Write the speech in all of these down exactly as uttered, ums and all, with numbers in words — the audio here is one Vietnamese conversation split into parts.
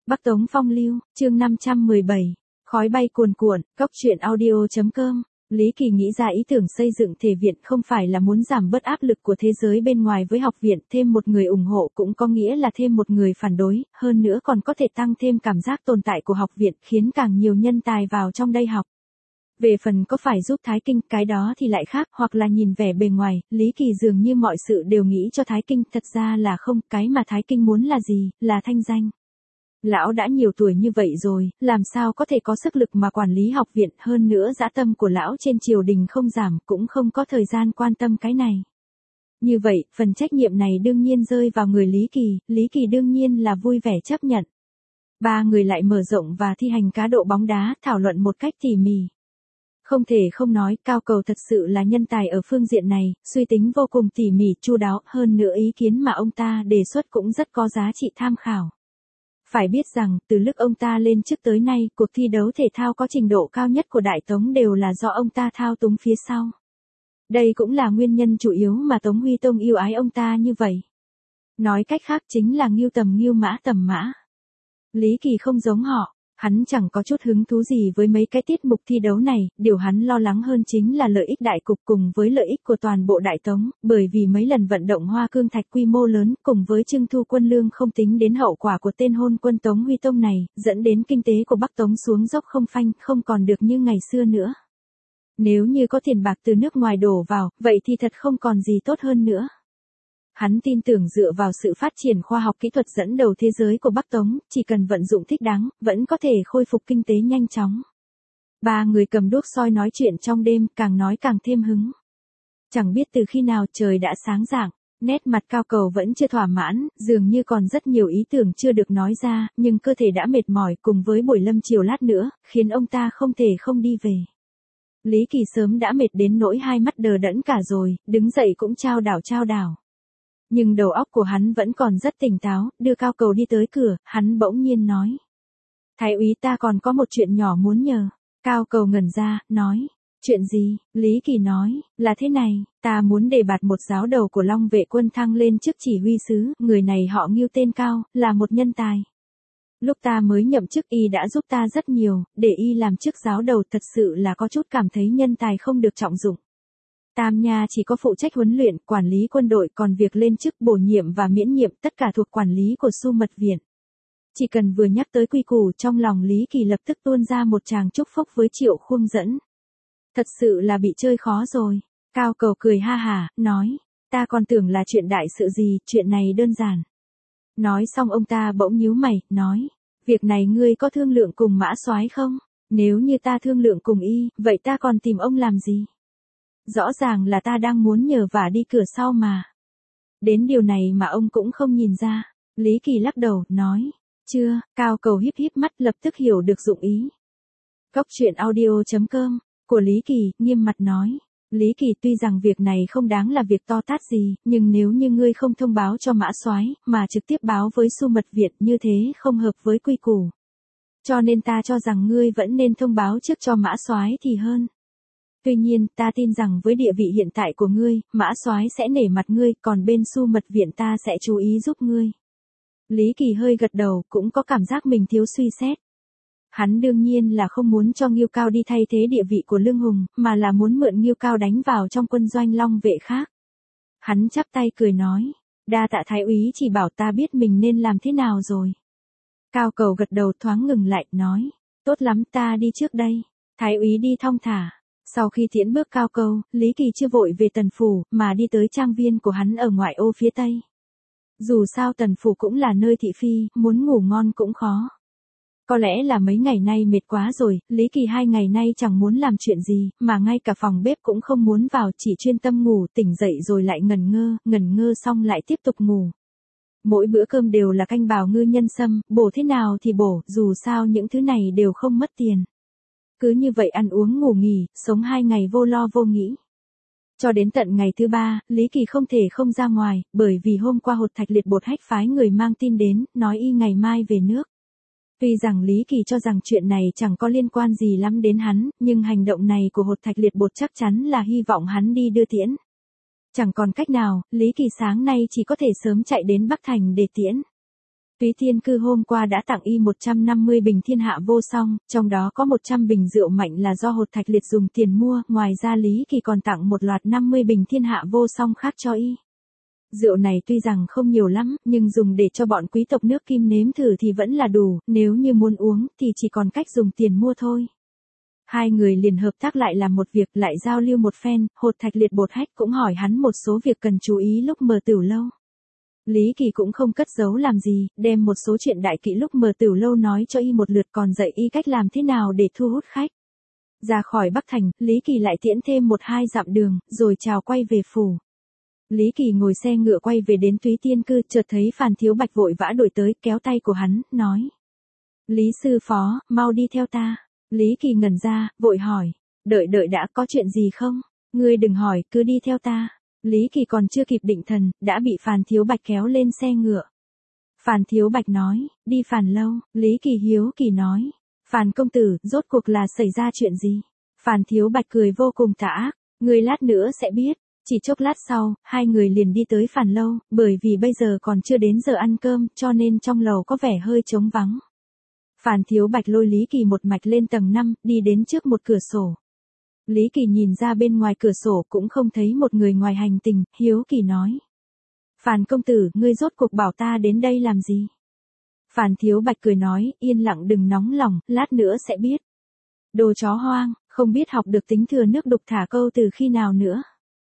Bắc Tống Phong Lưu, chương năm trăm mười bảy, khói bay cuồn cuộn, góc truyện audio chấm com. Lý Kỳ nghĩ ra ý tưởng xây dựng thể viện không phải là muốn giảm bớt áp lực của thế giới bên ngoài với học viện, thêm một người ủng hộ cũng có nghĩa là thêm một người phản đối, hơn nữa còn có thể tăng thêm cảm giác tồn tại của học viện, khiến càng nhiều nhân tài vào trong đây học. Về phần có phải giúp Thái Kinh, cái đó thì lại khác, hoặc là nhìn vẻ bề ngoài, Lý Kỳ dường như mọi sự đều nghĩ cho Thái Kinh, thật ra là không, cái mà Thái Kinh muốn là gì, là thanh danh. Lão đã nhiều tuổi như vậy rồi, làm sao có thể có sức lực mà quản lý học viện, hơn nữa dã tâm của lão trên triều đình không giảm, cũng không có thời gian quan tâm cái này. Như vậy, phần trách nhiệm này đương nhiên rơi vào người Lý Kỳ, Lý Kỳ đương nhiên là vui vẻ chấp nhận. Ba người lại mở rộng và thi hành cá độ bóng đá, thảo luận một cách tỉ mỉ. Không thể không nói, Cao Cầu thật sự là nhân tài ở phương diện này, suy tính vô cùng tỉ mỉ, chu đáo, hơn nữa ý kiến mà ông ta đề xuất cũng rất có giá trị tham khảo. Phải biết rằng, từ lúc ông ta lên chức tới nay, cuộc thi đấu thể thao có trình độ cao nhất của Đại Tống đều là do ông ta thao túng phía sau. Đây cũng là nguyên nhân chủ yếu mà Tống Huy Tông yêu ái ông ta như vậy. Nói cách khác chính là Ngưu Tầm Ngưu Mã Tầm Mã. Lý Kỳ không giống họ, hắn chẳng có chút hứng thú gì với mấy cái tiết mục thi đấu này, điều hắn lo lắng hơn chính là lợi ích đại cục cùng với lợi ích của toàn bộ Đại Tống, bởi vì mấy lần vận động Hoa Cương Thạch quy mô lớn cùng với trưng thu quân lương không tính đến hậu quả của tên hôn quân Tống Huy Tông này, dẫn đến kinh tế của Bắc Tống xuống dốc không phanh, không còn được như ngày xưa nữa. Nếu như có tiền bạc từ nước ngoài đổ vào, vậy thì thật không còn gì tốt hơn nữa. Hắn tin tưởng dựa vào sự phát triển khoa học kỹ thuật dẫn đầu thế giới của Bắc Tống, chỉ cần vận dụng thích đáng, vẫn có thể khôi phục kinh tế nhanh chóng. Ba người cầm đuốc soi nói chuyện trong đêm, càng nói càng thêm hứng. Chẳng biết từ khi nào trời đã sáng rạng, nét mặt Cao Cầu vẫn chưa thỏa mãn, dường như còn rất nhiều ý tưởng chưa được nói ra, nhưng cơ thể đã mệt mỏi cùng với buổi lâm chiều lát nữa, khiến ông ta không thể không đi về. Lý Kỳ sớm đã mệt đến nỗi hai mắt đờ đẫn cả rồi, đứng dậy cũng chao đảo chao đảo. Nhưng đầu óc của hắn vẫn còn rất tỉnh táo, đưa Cao Cầu đi tới cửa, hắn bỗng nhiên nói. Thái úy, ta còn có một chuyện nhỏ muốn nhờ. Cao Cầu ngẩn ra, nói. Chuyện gì? Lý Kỳ nói, là thế này, ta muốn đề bạt một giáo đầu của Long vệ quân thăng lên chức chỉ huy sứ, người này họ Ngưu tên Cao, là một nhân tài. Lúc ta mới nhậm chức y đã giúp ta rất nhiều, để y làm chức giáo đầu thật sự là có chút cảm thấy nhân tài không được trọng dụng. Tam Nha chỉ có phụ trách huấn luyện, quản lý quân đội, còn việc lên chức bổ nhiệm và miễn nhiệm tất cả thuộc quản lý của Su Mật Viện. Chỉ cần vừa nhắc tới quy củ, trong lòng Lý Kỳ lập tức tuôn ra một tràng chúc phúc với Triệu Khuông Dẫn. Thật sự là bị chơi khó rồi. Cao Cầu cười ha hả, nói, ta còn tưởng là chuyện đại sự gì, chuyện này đơn giản. Nói xong ông ta bỗng nhíu mày, nói, việc này ngươi có thương lượng cùng Mã Soái không? Nếu như ta thương lượng cùng y, vậy ta còn tìm ông làm gì? Rõ ràng là ta đang muốn nhờ vả đi cửa sau mà. Đến điều này mà ông cũng không nhìn ra. Lý Kỳ lắc đầu, nói. Chưa, Cao Cầu híp híp mắt lập tức hiểu được dụng ý. Góc truyện audio chấm com, của Lý Kỳ, nghiêm mặt nói. Lý Kỳ, tuy rằng việc này không đáng là việc to tát gì, nhưng nếu như ngươi không thông báo cho Mã Soái, mà trực tiếp báo với Su Mật Viện, như thế không hợp với quy củ. Cho nên ta cho rằng ngươi vẫn nên thông báo trước cho Mã Soái thì hơn. Tuy nhiên, ta tin rằng với địa vị hiện tại của ngươi, Mã Soái sẽ nể mặt ngươi, còn bên Su Mật Viện ta sẽ chú ý giúp ngươi. Lý Kỳ hơi gật đầu, cũng có cảm giác mình thiếu suy xét. Hắn đương nhiên là không muốn cho Ngưu Cao đi thay thế địa vị của Lương Hùng, mà là muốn mượn Ngưu Cao đánh vào trong quân doanh Long vệ khác. Hắn chắp tay cười nói, đa tạ Thái úy chỉ bảo ta biết mình nên làm thế nào rồi. Cao Cầu gật đầu thoáng ngừng lại, nói, tốt lắm, ta đi trước đây. Thái úy đi thong thả. Sau khi tiễn bước Cao Cầu, Lý Kỳ chưa vội về Tần Phủ, mà đi tới trang viên của hắn ở ngoại ô phía Tây. Dù sao Tần Phủ cũng là nơi thị phi, muốn ngủ ngon cũng khó. Có lẽ là mấy ngày nay mệt quá rồi, Lý Kỳ hai ngày nay chẳng muốn làm chuyện gì, mà ngay cả phòng bếp cũng không muốn vào, chỉ chuyên tâm ngủ, tỉnh dậy rồi lại ngẩn ngơ, ngẩn ngơ xong lại tiếp tục ngủ. Mỗi bữa cơm đều là canh bào ngư nhân sâm, bổ thế nào thì bổ, dù sao những thứ này đều không mất tiền. Cứ như vậy ăn uống ngủ nghỉ, sống hai ngày vô lo vô nghĩ. Cho đến tận ngày thứ ba, Lý Kỳ không thể không ra ngoài, bởi vì hôm qua Hột Thạch Liệt Bột Hách phái người mang tin đến, nói y ngày mai về nước. Tuy rằng Lý Kỳ cho rằng chuyện này chẳng có liên quan gì lắm đến hắn, nhưng hành động này của Hột Thạch Liệt Bột chắc chắn là hy vọng hắn đi đưa tiễn. Chẳng còn cách nào, Lý Kỳ sáng nay chỉ có thể sớm chạy đến Bắc Thành để tiễn. Túy Tiên Cư hôm qua đã tặng y một trăm năm mươi bình thiên hạ vô song, trong đó có một trăm bình rượu mạnh là do Hột Thạch Liệt dùng tiền mua, ngoài ra Lý Kỳ còn tặng một loạt năm mươi bình thiên hạ vô song khác cho y. Rượu này tuy rằng không nhiều lắm, nhưng dùng để cho bọn quý tộc nước Kim nếm thử thì vẫn là đủ, nếu như muốn uống thì chỉ còn cách dùng tiền mua thôi. Hai người liền hợp tác lại làm một việc, lại giao lưu một phen, Hột Thạch Liệt bột hách cũng hỏi hắn một số việc cần chú ý lúc mở tửu lâu. Lý Kỳ cũng không cất giấu làm gì, đem một số chuyện đại kỹ lúc mở tửu lâu nói cho y một lượt, còn dạy y cách làm thế nào để thu hút khách. Ra khỏi Bắc Thành, Lý Kỳ lại tiễn thêm một hai dặm đường, rồi chào quay về phủ. Lý Kỳ ngồi xe ngựa quay về đến Túy Tiên Cư, chợt thấy Phàn Thiếu Bạch vội vã đuổi tới, kéo tay của hắn, nói. Lý sư phó, mau đi theo ta. Lý Kỳ ngẩn ra, vội hỏi. Đợi đợi đã, có chuyện gì không? Ngươi đừng hỏi, cứ đi theo ta. Lý Kỳ còn chưa kịp định thần, đã bị Phàn Thiếu Bạch kéo lên xe ngựa. Phàn Thiếu Bạch nói, đi Phàn lâu. Lý Kỳ hiếu kỳ nói. Phàn công tử, rốt cuộc là xảy ra chuyện gì? Phàn Thiếu Bạch cười vô cùng tà ác. Ngươi lát nữa sẽ biết. Chỉ chốc lát sau, hai người liền đi tới Phàn lâu, bởi vì bây giờ còn chưa đến giờ ăn cơm, cho nên trong lầu có vẻ hơi trống vắng. Phàn Thiếu Bạch lôi Lý Kỳ một mạch lên tầng năm, đi đến trước một cửa sổ. Lý Kỳ nhìn ra bên ngoài cửa sổ cũng không thấy một người ngoài hành tình, hiếu kỳ nói. Phàn công tử, ngươi rốt cuộc bảo ta đến đây làm gì? Phàn Thiếu Bạch cười nói, yên lặng đừng nóng lòng, lát nữa sẽ biết. Đồ chó hoang, không biết học được tính thừa nước đục thả câu từ khi nào nữa.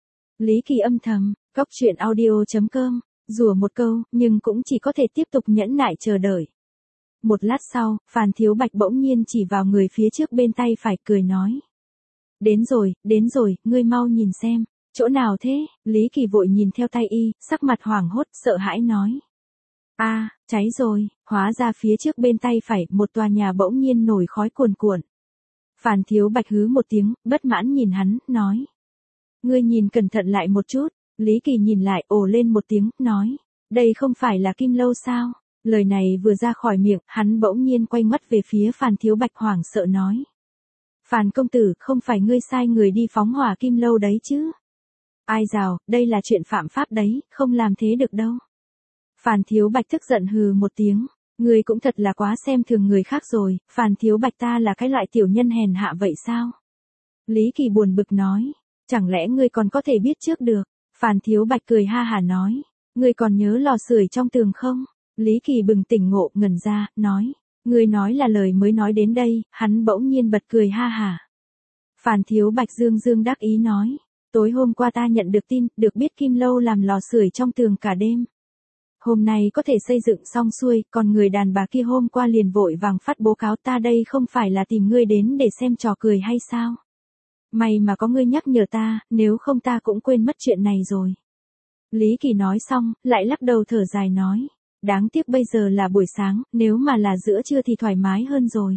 Lý Kỳ âm thầm, cóc truyện audio chấm com, rủa một câu, nhưng cũng chỉ có thể tiếp tục nhẫn nại chờ đợi. Một lát sau, Phàn Thiếu Bạch bỗng nhiên chỉ vào người phía trước bên tay phải, cười nói. Đến rồi, đến rồi, ngươi mau nhìn xem, chỗ nào thế? Lý Kỳ vội nhìn theo tay y, sắc mặt hoảng hốt, sợ hãi nói. A, à, cháy rồi, hóa ra phía trước bên tay phải, một tòa nhà bỗng nhiên nổi khói cuồn cuộn. Phàn Thiếu Bạch hứ một tiếng, bất mãn nhìn hắn, nói. Ngươi nhìn cẩn thận lại một chút. Lý Kỳ nhìn lại, ồ lên một tiếng, nói. Đây không phải là Kim lâu sao? Lời này vừa ra khỏi miệng, hắn bỗng nhiên quay mắt về phía Phàn Thiếu Bạch hoảng sợ nói. Phàn công tử, không phải ngươi sai người đi phóng hỏa Kim lâu đấy chứ? Ai dào, đây là chuyện phạm pháp đấy, không làm thế được đâu. Phàn Thiếu Bạch tức giận hừ một tiếng. Ngươi cũng thật là quá xem thường người khác rồi, Phàn Thiếu Bạch ta là cái loại tiểu nhân hèn hạ vậy sao? Lý Kỳ buồn bực nói. Chẳng lẽ ngươi còn có thể biết trước được? Phàn Thiếu Bạch cười ha hả nói. Ngươi còn nhớ lò sưởi trong tường không? Lý Kỳ bừng tỉnh ngộ, ngẩn ra, nói. Ngươi nói là lời mới nói đến đây, hắn bỗng nhiên bật cười ha hả. Phàn Thiếu Bạch dương dương đắc ý nói. Tối hôm qua ta nhận được tin, được biết Kim lâu làm lò sưởi trong tường cả đêm. Hôm nay có thể xây dựng xong xuôi, còn người đàn bà kia hôm qua liền vội vàng phát bố cáo, ta đây không phải là tìm ngươi đến để xem trò cười hay sao? May mà có ngươi nhắc nhở ta, nếu không ta cũng quên mất chuyện này rồi. Lý Kỳ nói xong, lại lắc đầu thở dài nói. Đáng tiếc bây giờ là buổi sáng, nếu mà là giữa trưa thì thoải mái hơn rồi.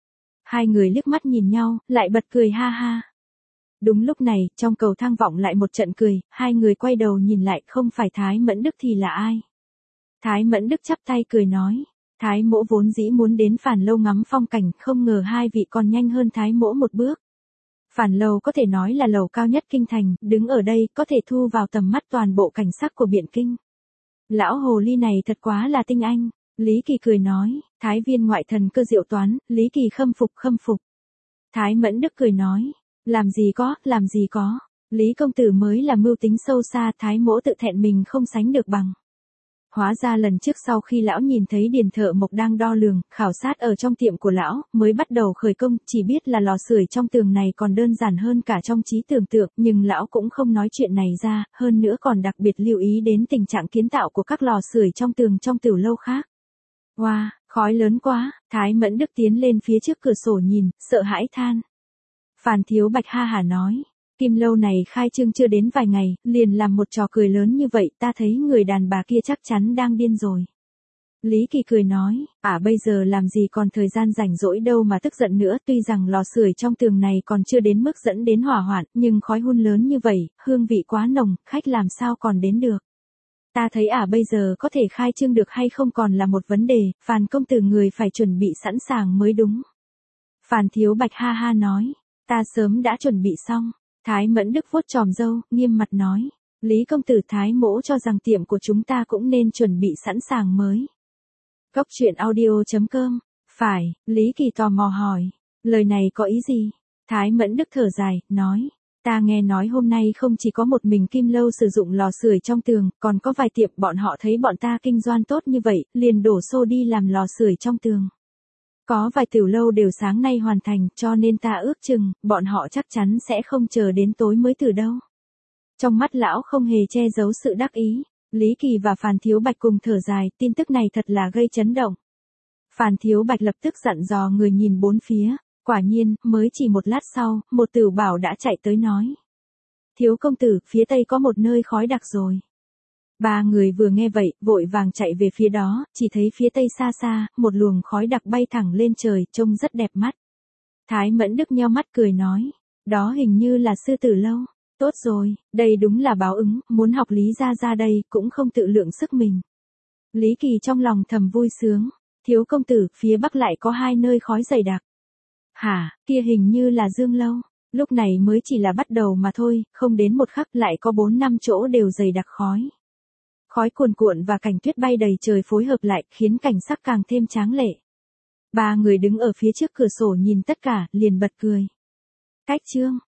Hai người liếc mắt nhìn nhau, lại bật cười ha ha. Đúng lúc này, trong cầu thang vọng lại một trận cười, hai người quay đầu nhìn lại, không phải Thái Mẫn Đức thì là ai? Thái Mẫn Đức chắp tay cười nói. Thái mỗ vốn dĩ muốn đến Phàn lâu ngắm phong cảnh, không ngờ hai vị còn nhanh hơn Thái mỗ một bước. Phàn lâu có thể nói là lầu cao nhất kinh thành, đứng ở đây có thể thu vào tầm mắt toàn bộ cảnh sắc của Biện Kinh. Lão hồ ly này thật quá là tinh anh. Lý Kỳ cười nói, Thái viên ngoại thần cơ diệu toán, Lý Kỳ khâm phục khâm phục. Thái Mẫn Đức cười nói, làm gì có, làm gì có, Lý công tử mới là mưu tính sâu xa, Thái mỗ tự thẹn mình không sánh được bằng. Hóa ra lần trước sau khi lão nhìn thấy Điền Thợ Mộc đang đo lường, khảo sát ở trong tiệm của lão, mới bắt đầu khởi công, chỉ biết là lò sưởi trong tường này còn đơn giản hơn cả trong trí tưởng tượng, nhưng lão cũng không nói chuyện này ra, hơn nữa còn đặc biệt lưu ý đến tình trạng kiến tạo của các lò sưởi trong tường trong tửu lâu khác. Wow, khói lớn quá, Thái Mẫn Đức tiến lên phía trước cửa sổ nhìn, sợ hãi than. Phàn Thiếu Bạch ha hả nói. Kim lâu này khai trương chưa đến vài ngày, liền làm một trò cười lớn như vậy, ta thấy người đàn bà kia chắc chắn đang điên rồi. Lý Kỳ cười nói, à bây giờ làm gì còn thời gian rảnh rỗi đâu mà tức giận nữa, tuy rằng lò sưởi trong tường này còn chưa đến mức dẫn đến hỏa hoạn, nhưng khói hun lớn như vậy, hương vị quá nồng, khách làm sao còn đến được. Ta thấy à bây giờ có thể khai trương được hay không còn là một vấn đề, Phàn công tử người phải chuẩn bị sẵn sàng mới đúng. Phàn Thiếu Bạch ha ha nói, ta sớm đã chuẩn bị xong. Thái Mẫn Đức vuốt chòm râu, nghiêm mặt nói. Lý công tử Thái mỗ cho rằng tiệm của chúng ta cũng nên chuẩn bị sẵn sàng mới. Cốc truyện audio chấm com. Phải, Lý Kỳ tò mò hỏi. Lời này có ý gì? Thái Mẫn Đức thở dài, nói. Ta nghe nói hôm nay không chỉ có một mình Kim Lâu sử dụng lò sưởi trong tường, còn có vài tiệm bọn họ thấy bọn ta kinh doanh tốt như vậy, liền đổ xô đi làm lò sưởi trong tường. Có vài tiểu lâu đều sáng nay hoàn thành, cho nên ta ước chừng, bọn họ chắc chắn sẽ không chờ đến tối mới từ đâu. Trong mắt lão không hề che giấu sự đắc ý. Lý Kỳ và Phàn Thiếu Bạch cùng thở dài, tin tức này thật là gây chấn động. Phàn Thiếu Bạch lập tức dặn dò người nhìn bốn phía, quả nhiên, mới chỉ một lát sau, một tử bảo đã chạy tới nói. Thiếu công tử, phía tây có một nơi khói đặc rồi. Ba người vừa nghe vậy, vội vàng chạy về phía đó, chỉ thấy phía tây xa xa, một luồng khói đặc bay thẳng lên trời, trông rất đẹp mắt. Thái Mẫn Đức nheo mắt cười nói, đó hình như là sư tử lâu. Tốt rồi, đây đúng là báo ứng, muốn học Lý gia ra đây, cũng không tự lượng sức mình. Lý Kỳ trong lòng thầm vui sướng, thiếu công tử, phía bắc lại có hai nơi khói dày đặc. Hả, kia hình như là Dương Lâu, lúc này mới chỉ là bắt đầu mà thôi, không đến một khắc lại có bốn năm chỗ đều dày đặc khói. Khói cuồn cuộn và cảnh tuyết bay đầy trời phối hợp lại, khiến cảnh sắc càng thêm tráng lệ. Ba người đứng ở phía trước cửa sổ nhìn tất cả, liền bật cười. Cách chương